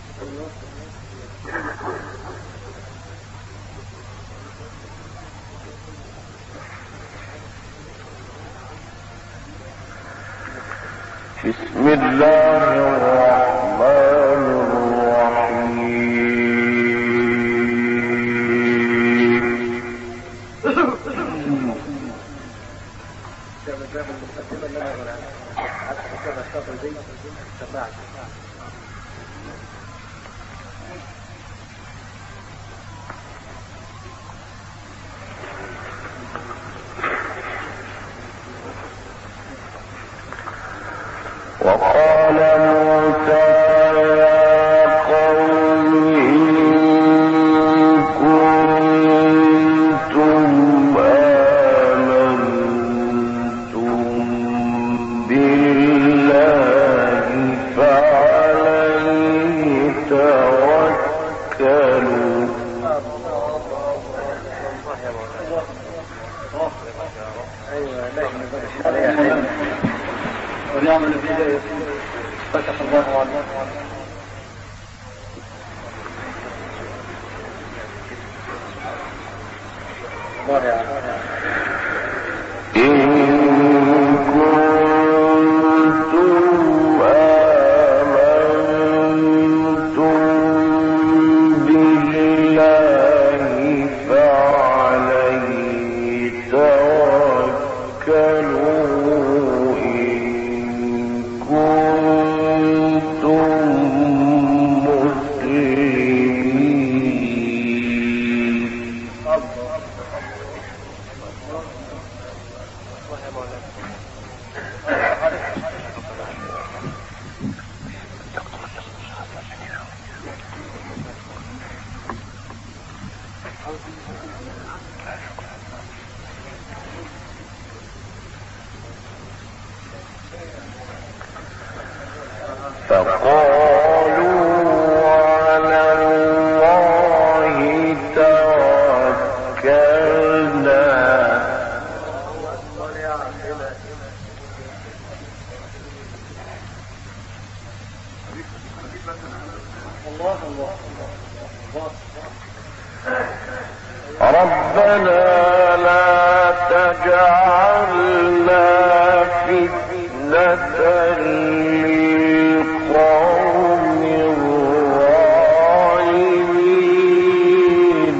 بسم الله الرحمن وقال موسى يا قوم إن كنتم آمنتم بالله فعليه توكلوا ونعمل في ذلك فتح الله عليه. ربنا لا تجعلنا فتنة للقوم الظالمين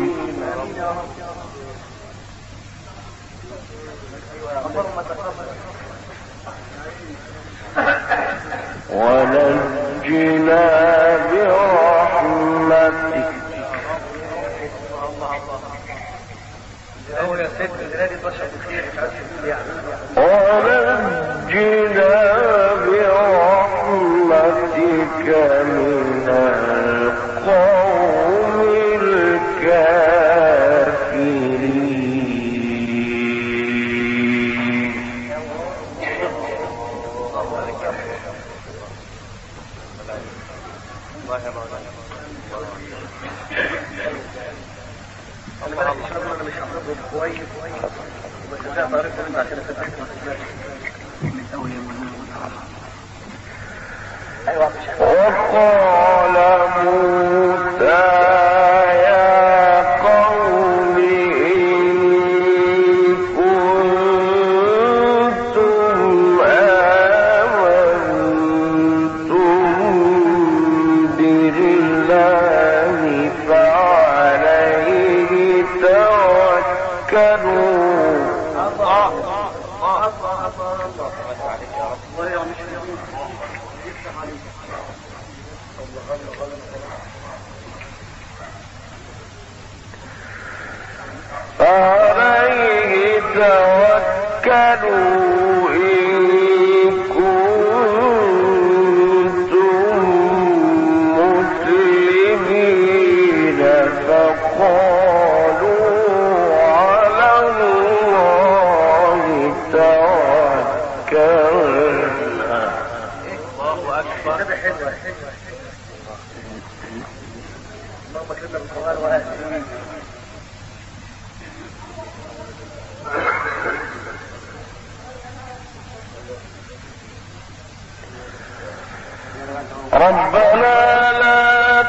ونجنا برحمتك ونجنا برحمتك من القوم الكافرين. وقال موسى يا قوم إن كنتم آمنتم بالله فعليه توكلوا عليه توكلوا إن كنتم مسلمين فقالوا على الله توكلنا. الله أكبر. اللهم كلنا بالقرآن وآله. ربنا لا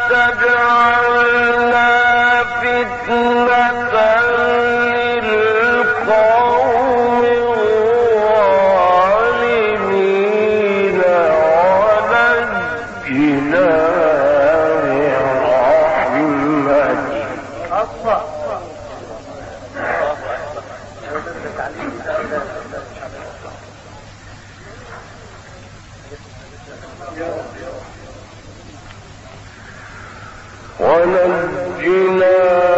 ونجنا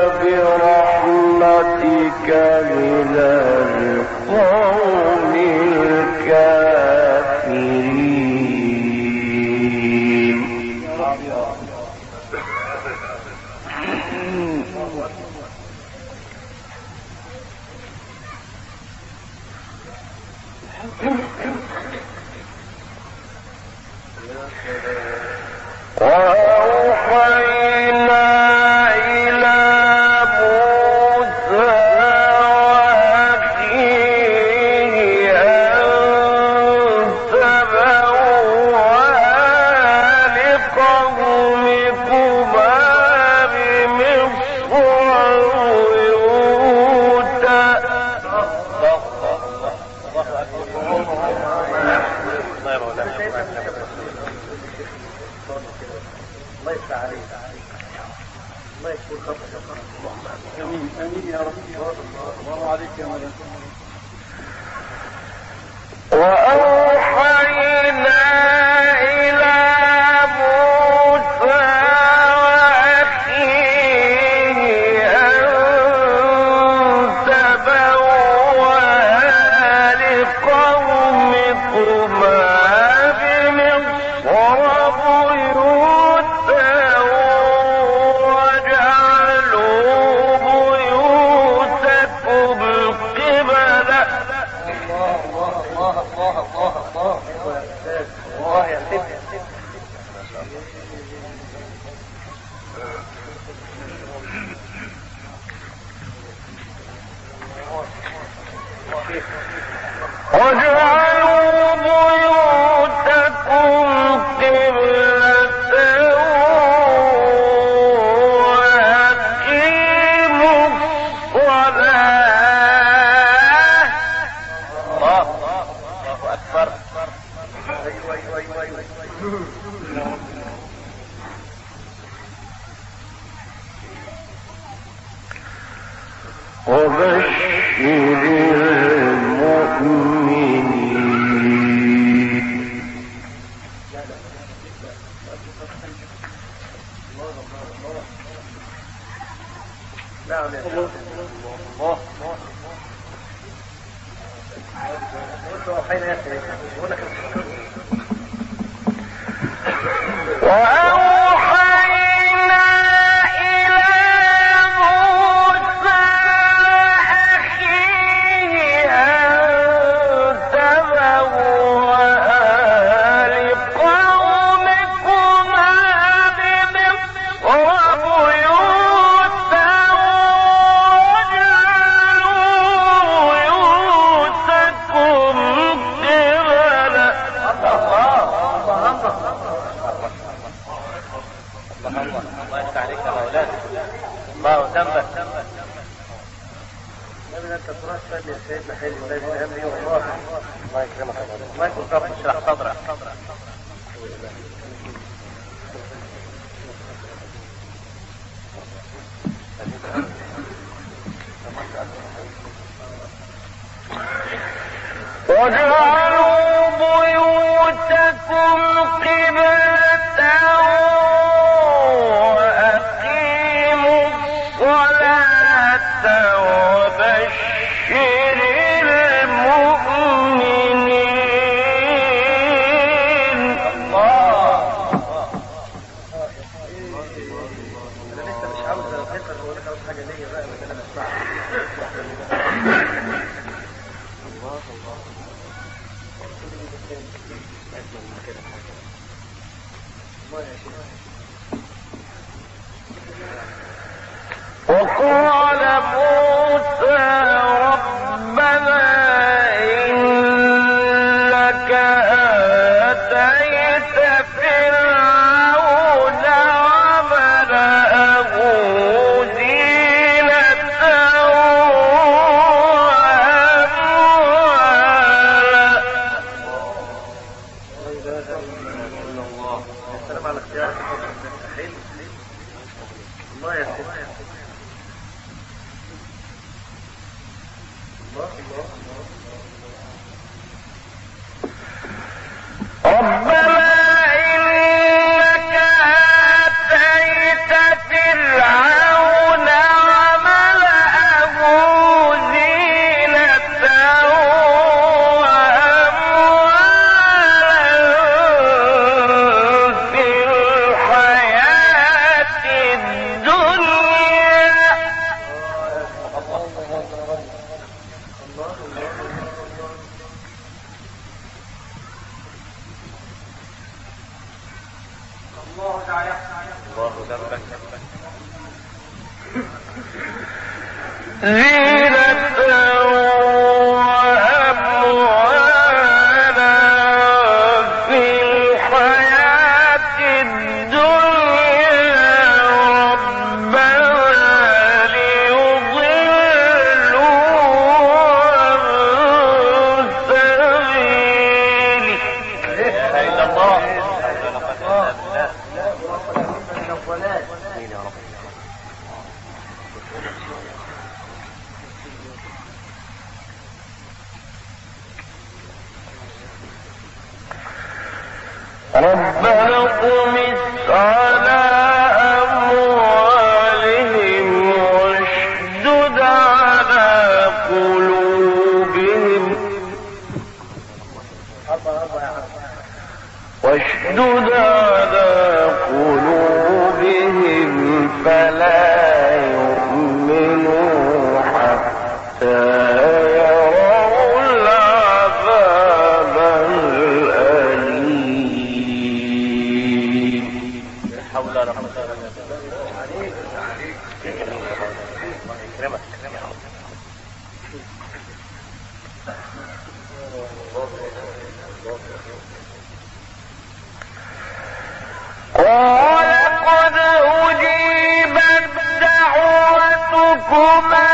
برحمتك من القوم الكافرين. وأوحينا إلى موسى وأخيه أن تبوأ لقومكما بمصر وأوحينا إلى موسى وأخيه أن تبوأ لقومكما بمصر بيوتا واجعلوا بيوتكم قبلا. الله يا سيدي. واجعلوا بيوتكم قبلة وأقيموا الصلاة. الله أكبر. وبشر المؤمنين. وأوحينا إلى موسى أخيه أن تبوأ لقومكما بمصر بيوتا واجعلوا بيوتكم قبلا. الله يفتح عليك يا مولانا. الله ذنبك. انت تروح تصلي يا سيدنا حلو لازم همي والله. الله يكرمك يا مولانا. الله يكون ربنا يشرح صدرك. واجعلوا بيوتكم قبلة وأقيموا الصلاة وبشر المؤمنين. الله. أنا لسه مش عاوز أذكر ولا عاوز حاجة ليا بقى بس أنا بسمعها. وقال موسى ربنا إنك آتيت فرعون وملأه زينة وأموالا. السلام على اختيارك. الله يا سيدي. ربنا إنك آتيت فرعون ربنا اطمس على أموالهم واشدد على قلوبهم فلا يؤمنوا حتى يروا العذاب الأليم. حول ولا قوة إلا قال قد أجيبت دعوتكما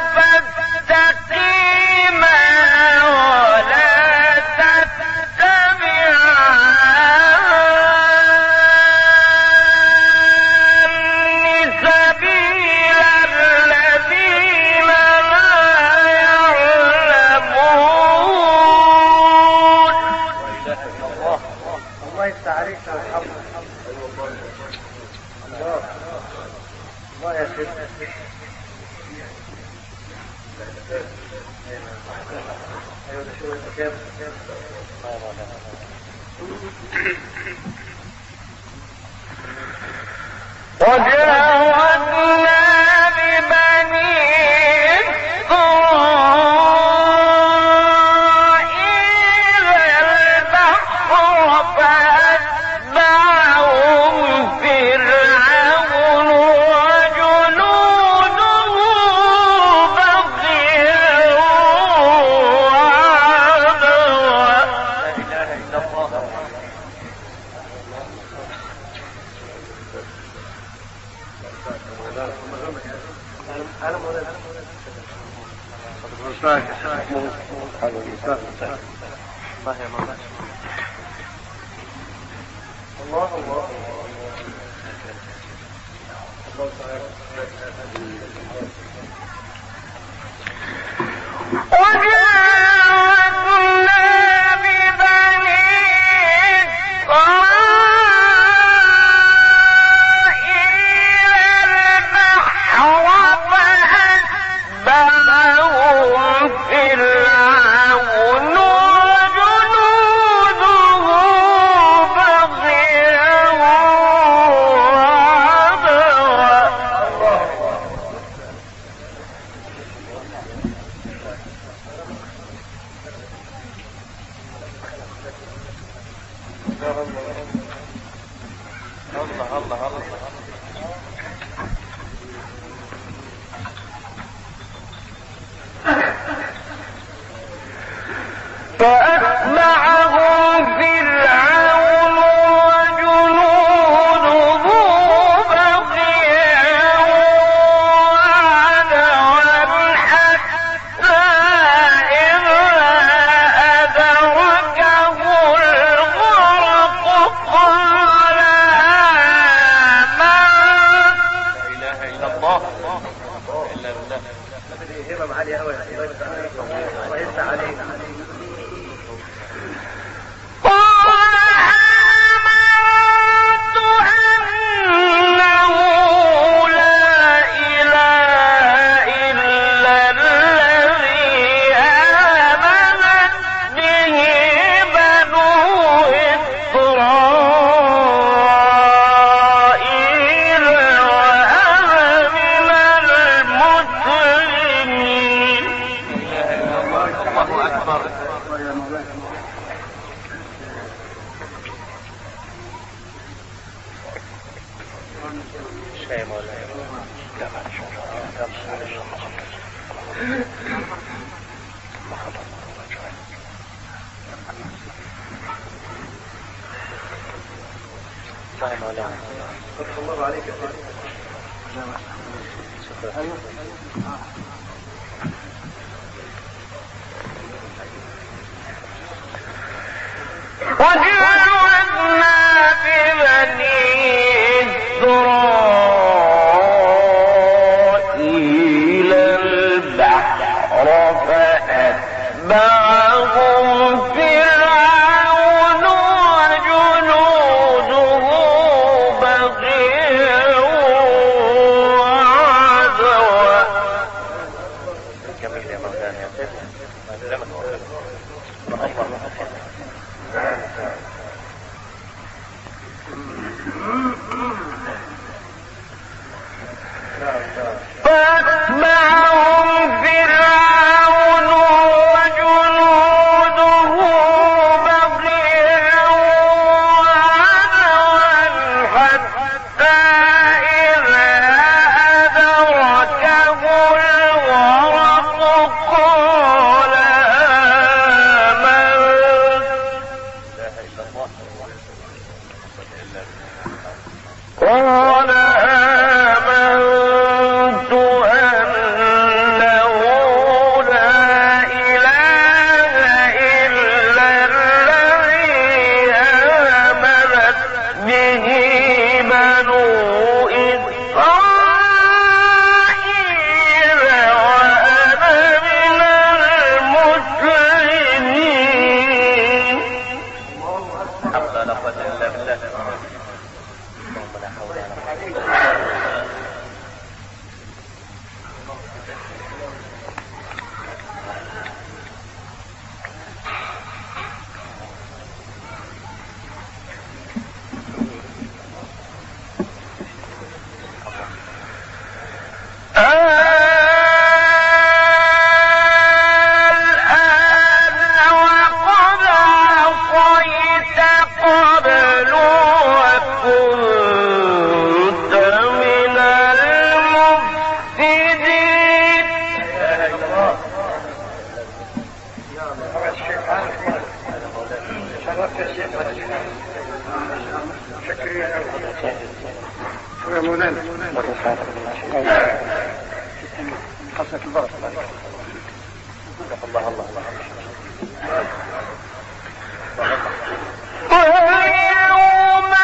فاستقيما ولا تتبعان سبيل الذين لا يعلمون. الله يستعريك الحمد. الله يا سيدنا. ايوه شو كيف وجاوزنا ببني إسرائيل البحر فأتبعهم فرعون وجنوده بغيا وعدوا. لا اله الا الله. شيء مولانا. لا ما صحيح مولانا. فتح الله عليك. شكرا. وجعلنا ببني إسرائيل البحر فأتبعهم فرعون وجنوده بغيا وعدوا. جميل يا مولانا يا سيدنا. فأتبعهم فرعون وجنوده بغيا وعدوا حتى إذا أدركه الغرق قال آمنت أنه لا إله إلا الذي آمنت به بنو إسرائيل وأنا من المسلمين. حمد لا قوة إلا بالله. واليوم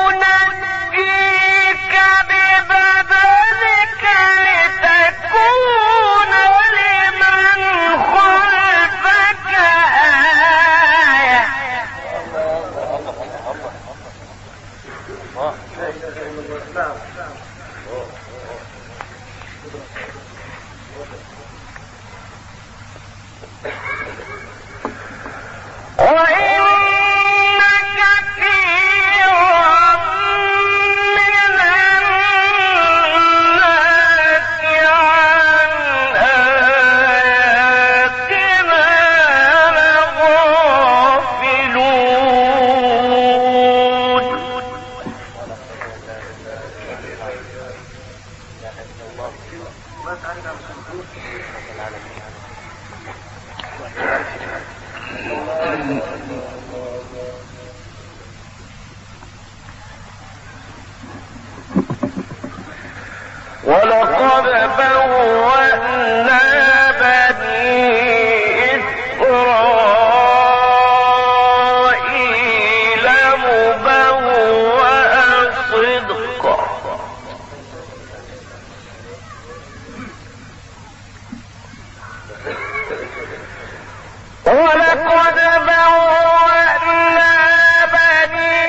ننجيك ببدنك لتكون لمن خلفك آية. وإن كثيرا من الناس عن آياتنا لغافلون. ولقد بوأنا بني إسرائيل مبوأ صدق ولقد بوأنا بني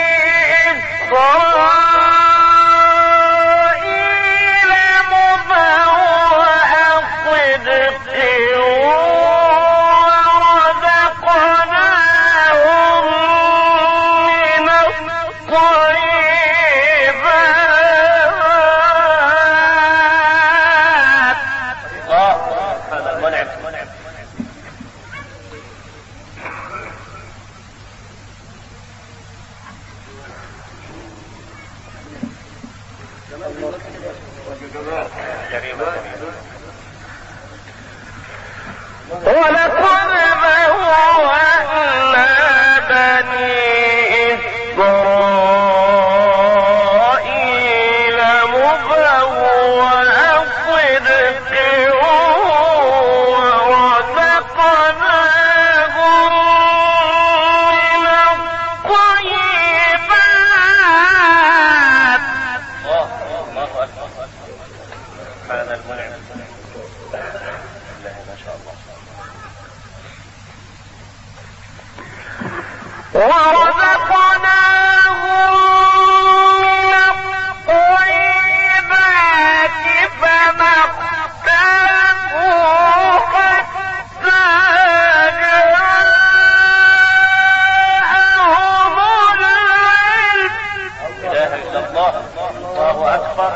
إسرائيل مبوأ صدق ولقد بوأنا بني إسرائيل مبوأ صدق ورزقناهم من الطيبات. الله أكبر. سبحان المنعم. ما شاء الله. ورزقناهم من الطيبات فما اختلفوا حتى جاءهم العلم. لا إله إلا الله. الله أكبر.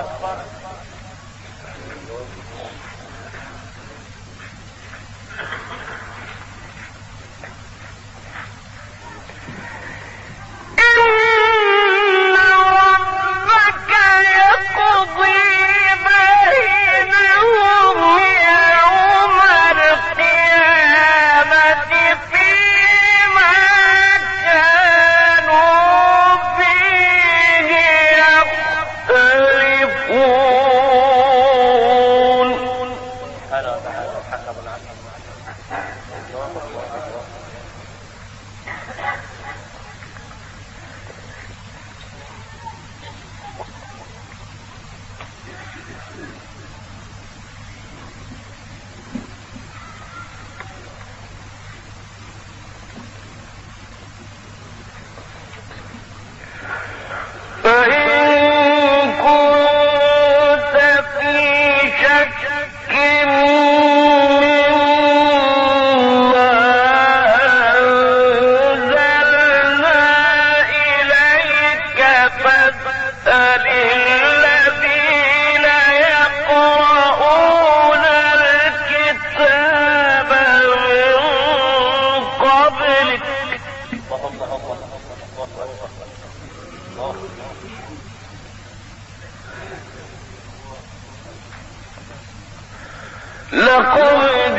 لقد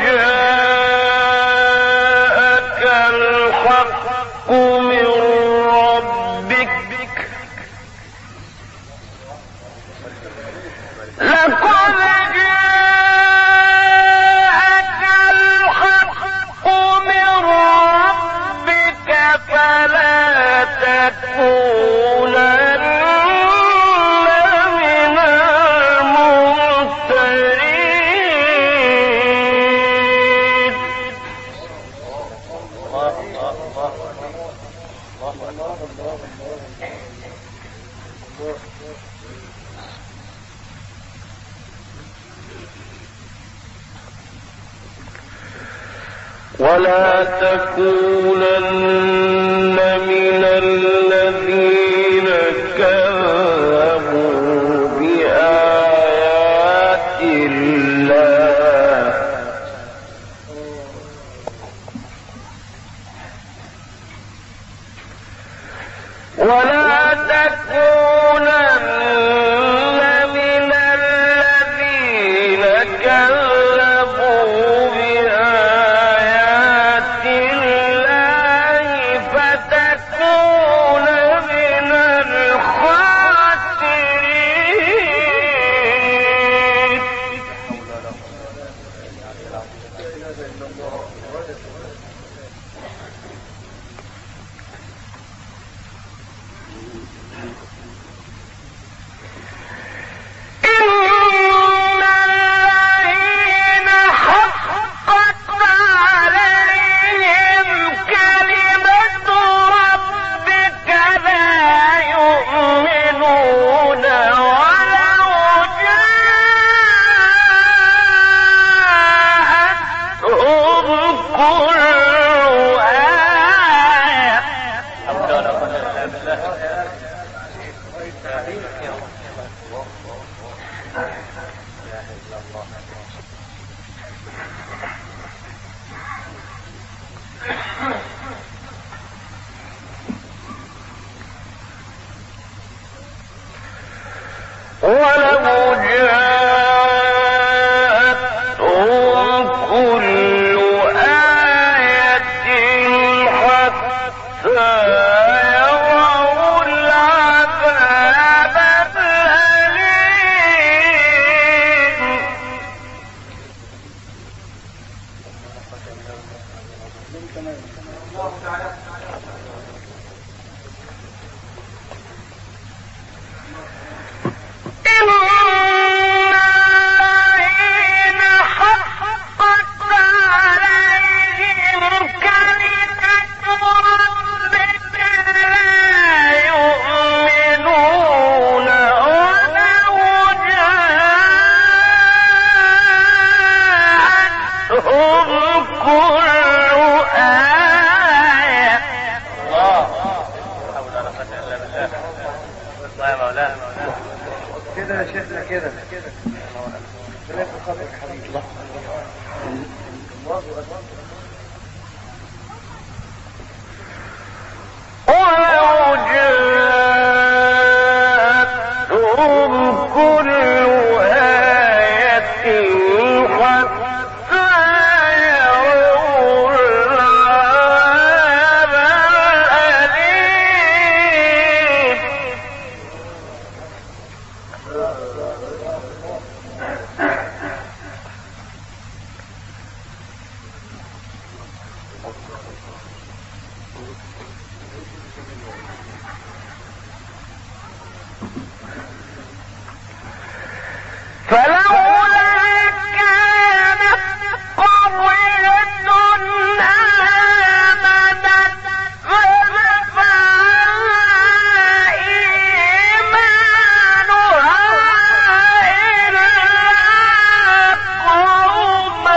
جاءك الحق من ربك. لقد جاءك الحق من ربك فلا تكونن من الممترين. ولا تكونن من الذين كذبوا بآيات الله. ولا تكونن من الذين كذبوا بآيات الله فتكون من الخاسرين. ولا لنا شيخنا كده بنفس خاطرك يا حبيبي. ولو جاءتهم كل آية حتى يروا العذاب الأليم. فلولا كانت قرية آمنت فنفعها إيمانها إلا قوم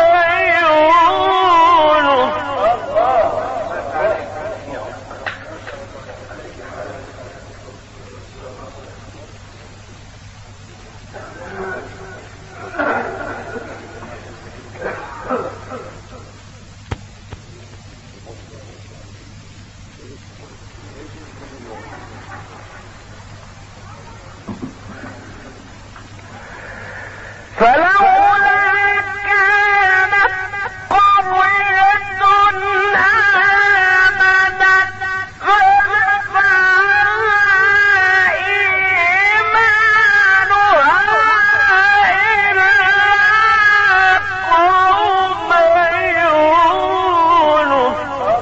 يونس. فلولا كانت قرية آمنت فنفعها إيمانها إلا قوم يونس.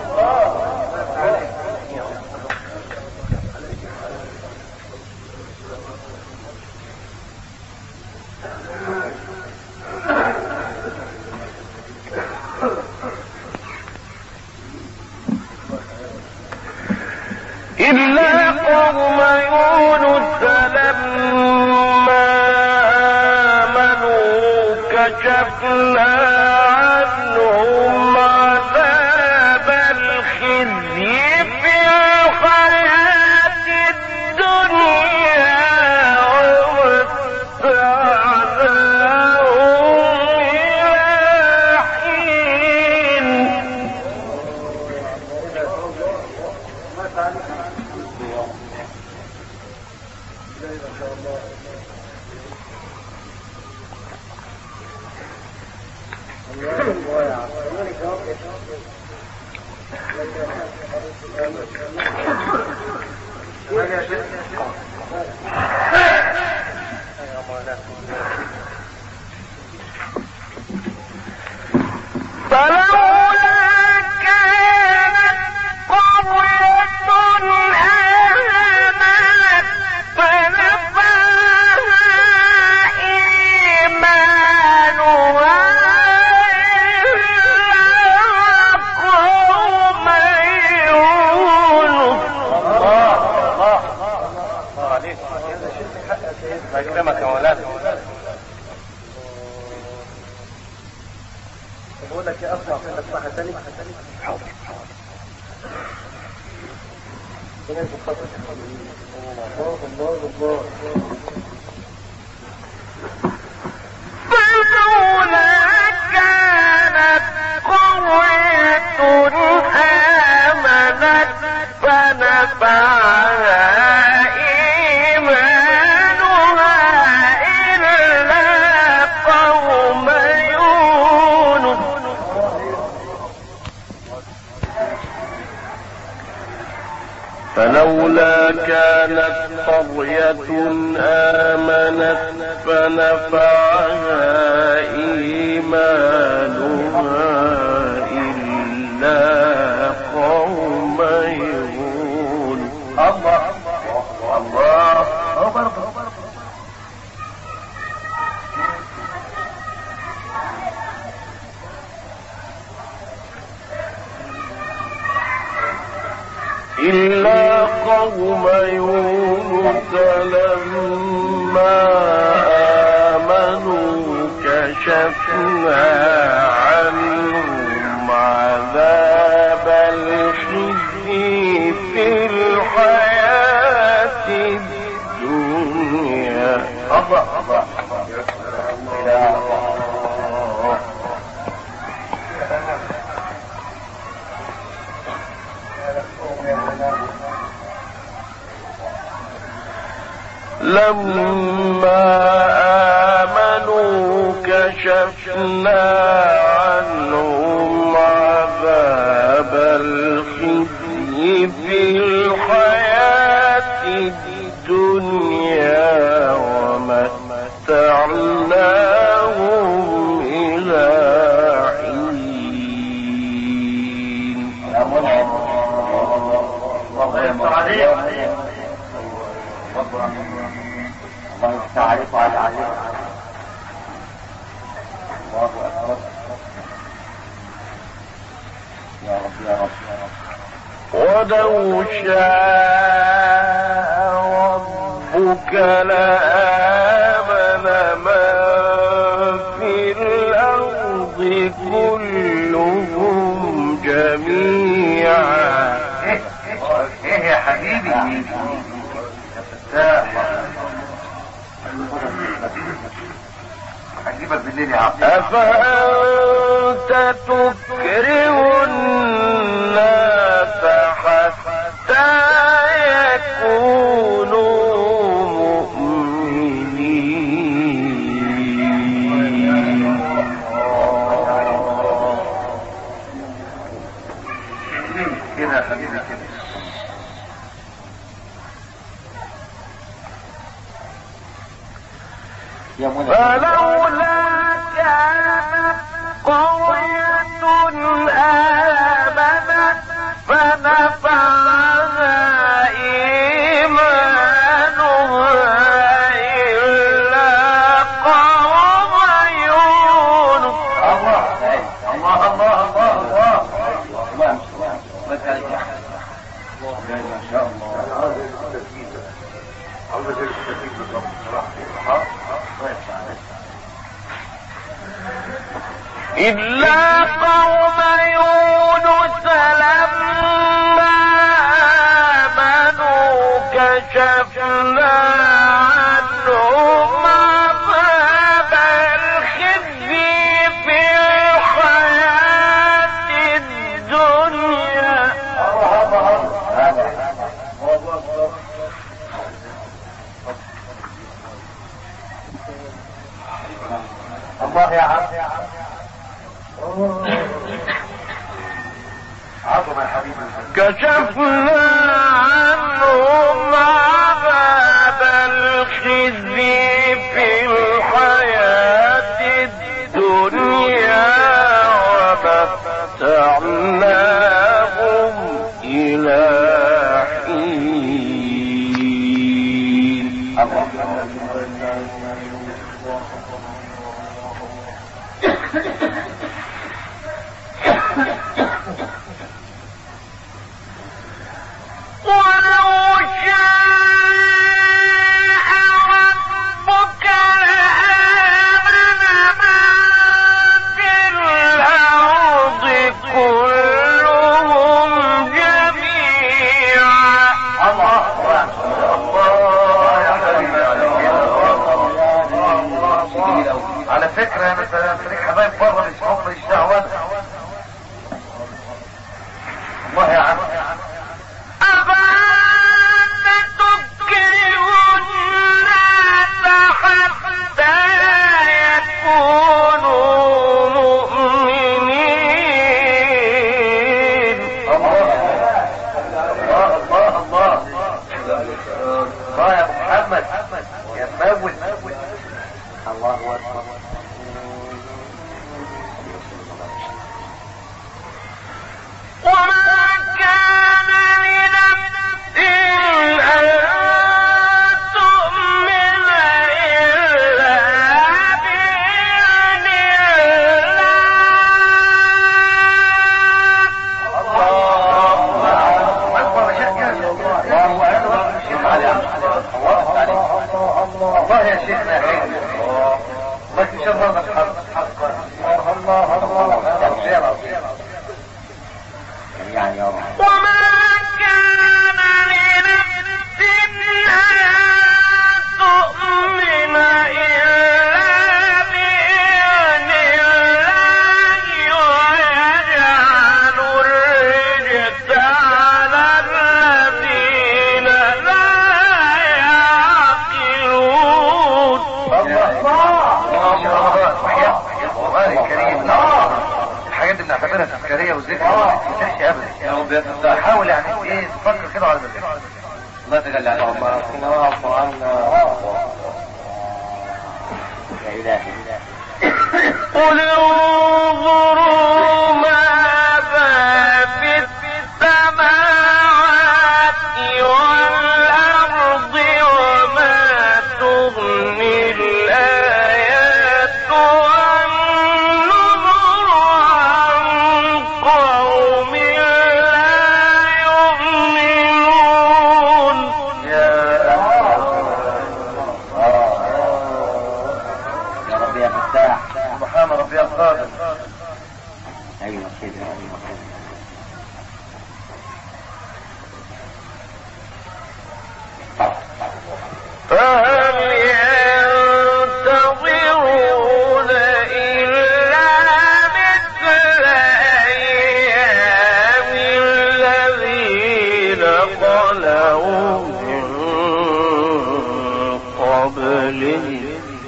إلا قوم يونس لما آمنوا كشفنا عنهم عذاب الخزي في الحياة الدنيا ومتعناهم إلى حين. فلولا كانت قرية آمنت فنفعها إيمانها إلا قوم يونس. الله عليك. الله يكرمك يا مولانا. بقول لك يا أسمع في الصحة تاني. حاضر. فلولا كانت قرية آمنت فنفعها إيمانها إلا قوم يونس. فلولا كانت قرية آمنت فنفعها إيمانها إلا قوم يونس. الله الله الله. إلا قوم يونس لما آمنوا كشفنا عنهم عذاب الخزي في الحياة الدنيا لما آمنوا كشفنا عنهم عذاب الخزي في الحياة الدنيا ومتعناهم إلى حين. الله يستعرف على عليك. الله أكبر. يا رب يا رب يا رب. ولو شاء ربك لآمن من في الأرض كلهم جميعا. ايه يا حبيبي يا فتاح، هجيبك بالليل يا عبد. أفأنت تكره الناس حتى يكونوا مؤمنين. كده يا حبيبي كده. فلولا كانت قرية آمنت فنفعها إيمانها إلا قوم يونس. الله الله الله الله الله ما شاء الله. إلا قوم يونس لما آمنوا كشفنا عنهم عذاب الخزي في الحياة الدنيا. الله يا عم عظم يا حبيبي. كشفنا عنهم عذاب الخزي في الحياة الدنيا ومتعناهم إلى حين. ولو شاء ربك لآمن من في الأرض كلهم جميعا. الله الله يا حبيبي. على فكرة انا فريق حبايب بره بيسمعوك ماليش دعوة. الله يا عم. أفأنت تكره الناس حتى يكونوا مؤمنين. الله الله الله الله يا محمد يا مول. الله أكبر. وما كان لنفس أن تؤمن إلا بإذن الله أكبر يا شيخ. الله يا شيخنا يا حبيبي. الله تشرفنا بحق. الله الله يعني يا رب. وما كان لنفس أن تؤمن القرآن الكريم الحاجات دي بنعتبرها تذكارية وذكر ما تنساش ابدا. يا رب يفتح. حاول يعني ايه تفكر كده على ذلك. الله تجلى عليك. الله القرآن يا إلهي. قل انظروا ماذا في السماوات والأرض وما تغني الآيات والنذر عن قوم لا يؤمنون. يا رب يا فتاح. سبحان ربي القادر. ايوه كده. فهل ينتظرون إلا مثل أيام الذين خلوا من قبلهم.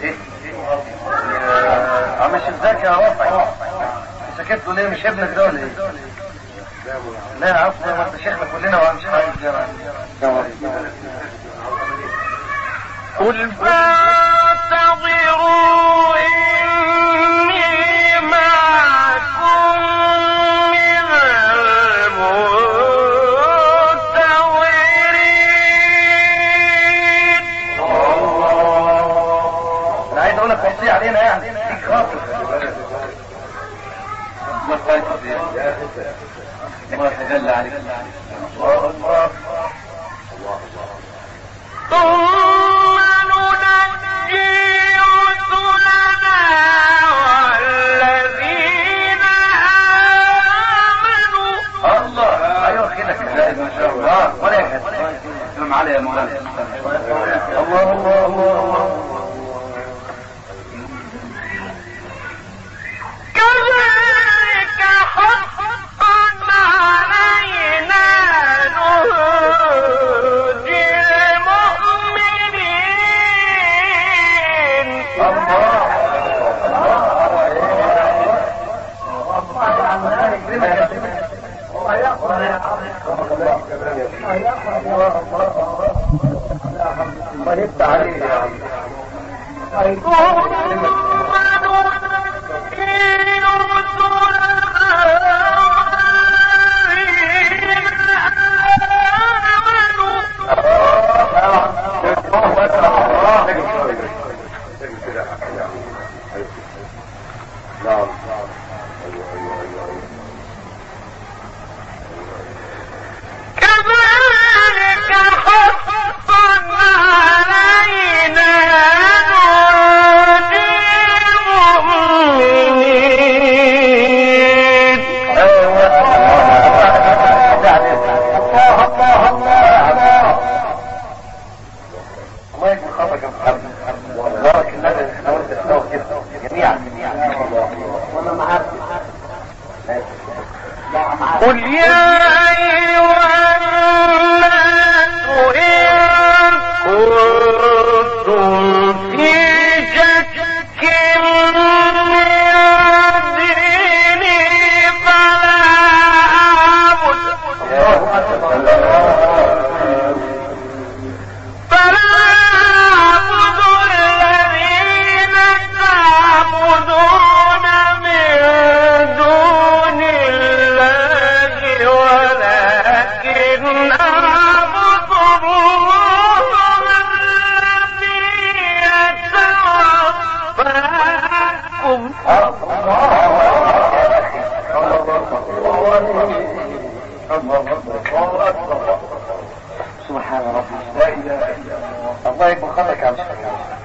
مش ازيك يا رفعي؟ سكتوا ليه؟ مش ابنك ده ولا ايه؟ لا عفوا ما انت شيخنا كلنا ومش عايز. قل فانتظروا إني معكم من المنتظرين. انا عايز اقول لك وصية علينا يعني فيك خاطر. الله تجلى عليك. الله ثم ننجي رسلنا والذين آمنوا. الله ايوه كده ما شاء الله. ولا يا سلام علي يا مولانا. الله الله الله. كذلك حقا علينا ننجي المؤمنين. الله يفتح عليك يا عم. كذلك حقا علينا ننجي المؤمنين. الله يكون خطأك يا محمد. بارك الله احنا وانت تساوي كده جميعا. والله ما عارف. قل يا أيها الناس إن كنتم في شك من ديني فلا أعبد الذين تعبدون من دون الله ولكن أعبد الله الذي يتوفاكم. سبحان ربي. لا اله الا الله. الله يكون خطأك يا مشكلة.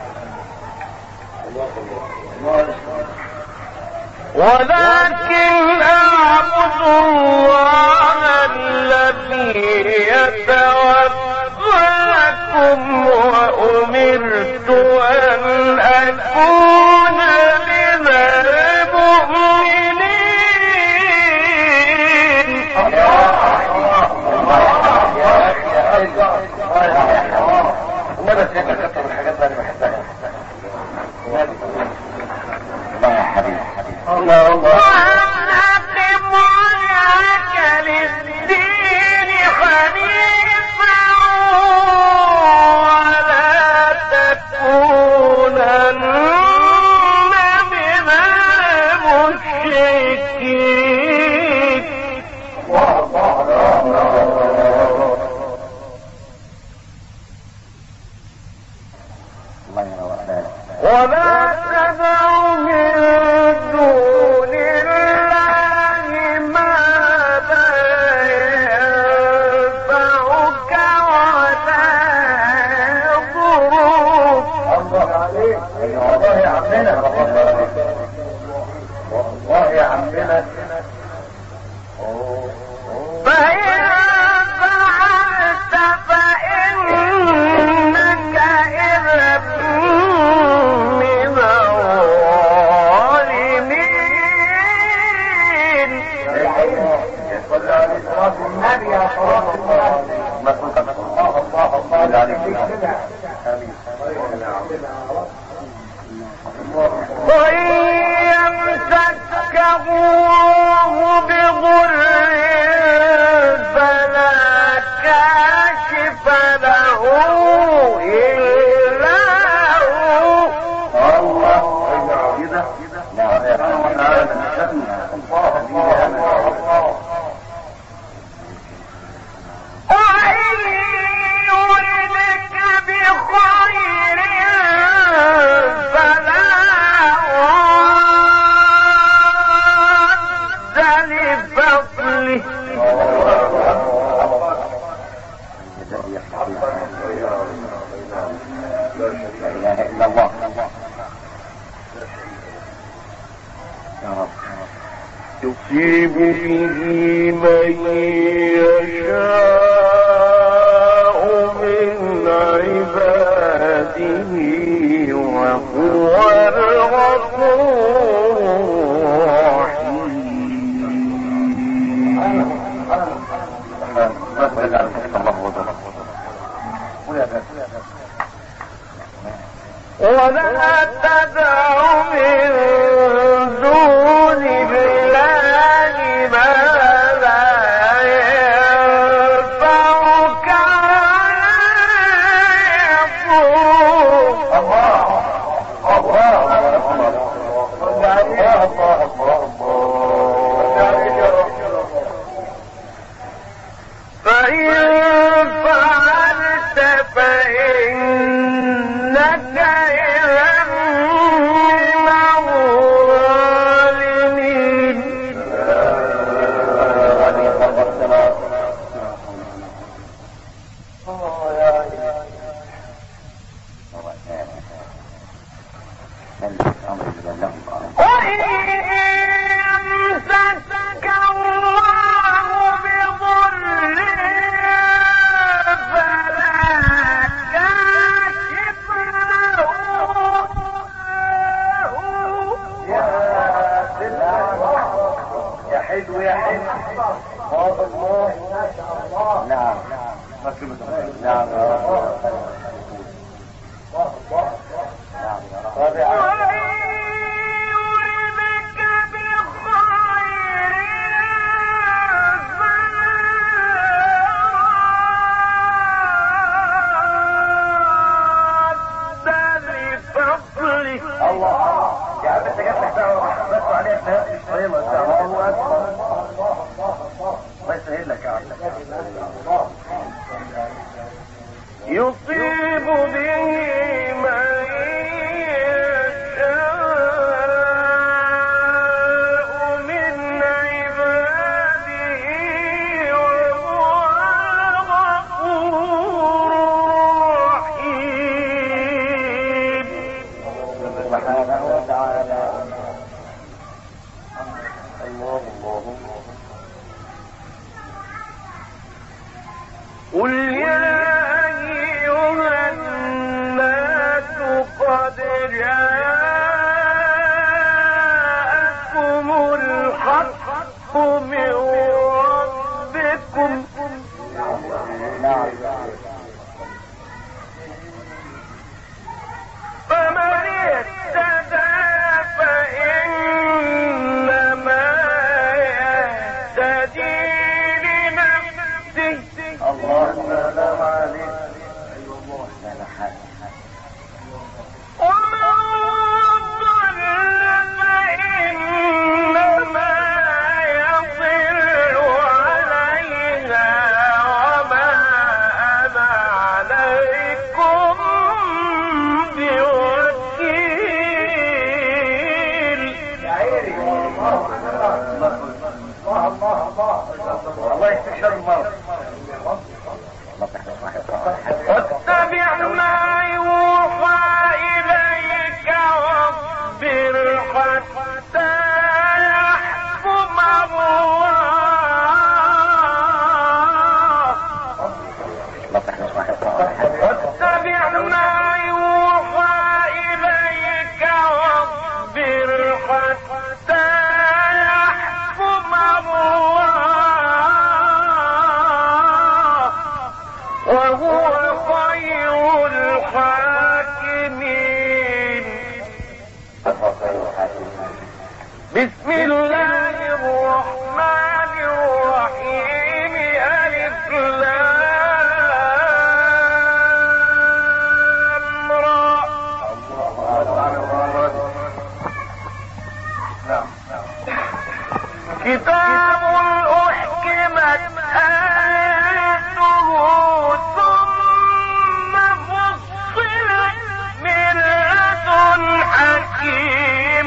ولكن أعبد الله الذي يتوفاكم وأمرت أن أكون من المؤمنين. النبي سيدنا كتب الحاجات اللي انا بحبها. عمنا والله يا عمنا. فإن فعلت فإنك إذا من الظالمين. صلى عليه النبي يا صلاة الله. الله عليك. وإن يمسك الله بضر فلا كاشف له إلا هو. الله كده. نعم يا وإن يردك بخير فلا راد لفضله. لا اله الا الله يا رب. يصيب به من يشاء من عباده وهو الغفور الرحيم. ولا تدع من دون الله ما لا ينفعك ولا يضر. فإن فعلت فإنك يصيب به من يشاء من عباده وهو الغفور الرحيم. سبحانه وتعالى. الله قل يا أيها الناس قد جاءكم الحق من ربكم فمن اهتدى فإنما يهتدي لنفسه. الله سلام عليك. ومن ضل فإنما يضل عليها وما أنا عليكم بوكيل. الله يستشهد المرض. واتبع ما يوحى إليك واصبر حتى يحكم الله وهو خير الحاكمين. بسم الله الرحمن الرحيم. ألف لام را. كتاب أحكمت آياته ثم فصلت من لدن حكيم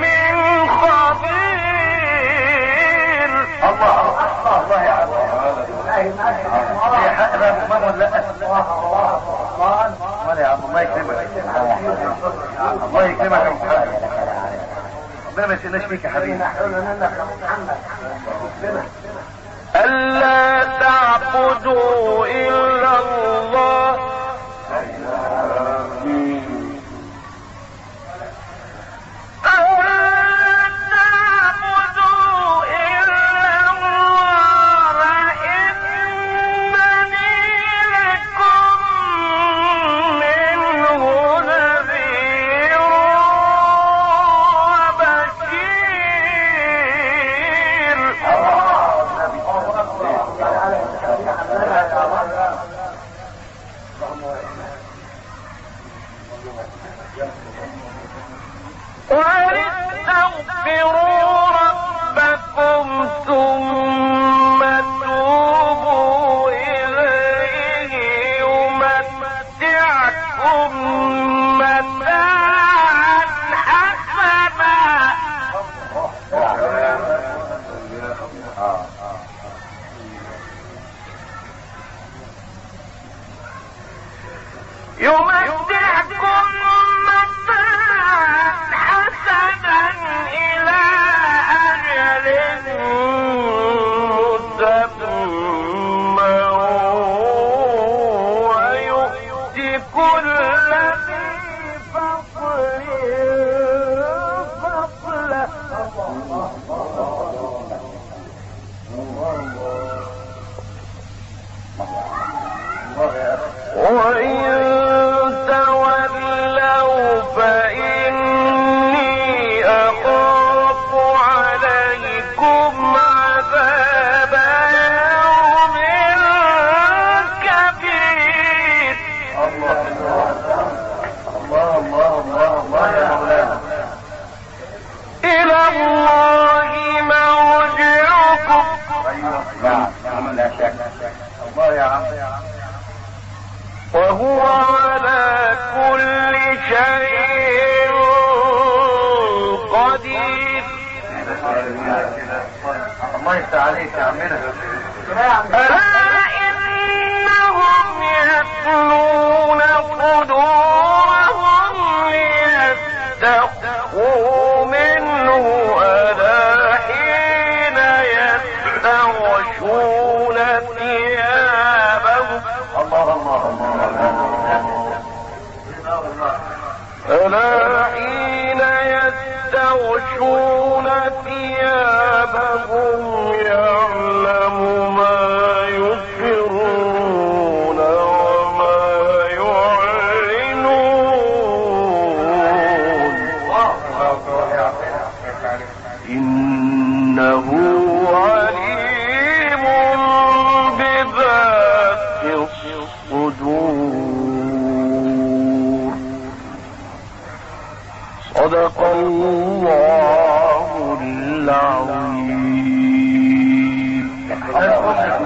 خبير. الله يا عم الله يكرمك. الله يكرمك يا محمد. ربنا ما يسيبناش فيك يا حبيبي. ألا تعبدوا إلا الله واستغفروا ربكم ثم توبوا إليه يمتعكم متاعا حسنا إلى أجل مسمى ويؤتي كل ذي فضل فضله. وإن تولوا فإني أخاف عليكم عذاب يوم كبير. الله يا مولانا. إلى الله مرجعكم. نعم لا شك. الله يا عم. وهو على كل شيء قدير. الله يفتح عليك يا عمنا. ألا إنهم يثنون صدورهم ليستخفوا منه ألا حين يستغشون ثيابهم. ألا حين يستغشون ثيابهم يعلم ما يسرون وما يعلنون إنه عليم بذات الصدور. صدق الله العظيم.